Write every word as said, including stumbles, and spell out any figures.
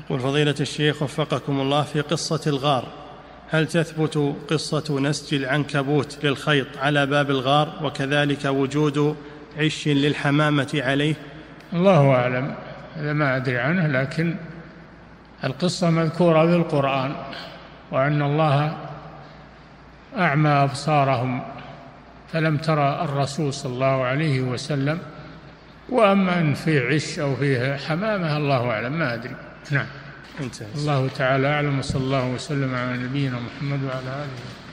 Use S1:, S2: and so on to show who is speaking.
S1: يقول فضيلة الشيخ وفقكم الله، في قصة الغار هل تثبت قصة نسج العنكبوت للخيط على باب الغار وكذلك وجود عش للحمامة عليه؟
S2: الله أعلم، هذا ما أدري عنه، لكن القصة مذكورة بالقرآن، وأن الله أعمى أبصارهم فلم ترى الرسول صلى الله عليه وسلم. وأما أن فيه عش أو فيه حمامة الله أعلم، ما أدري. نعم، الله تعالى أعلم، وصلى الله وسلم على نبينا محمد وعلى آله.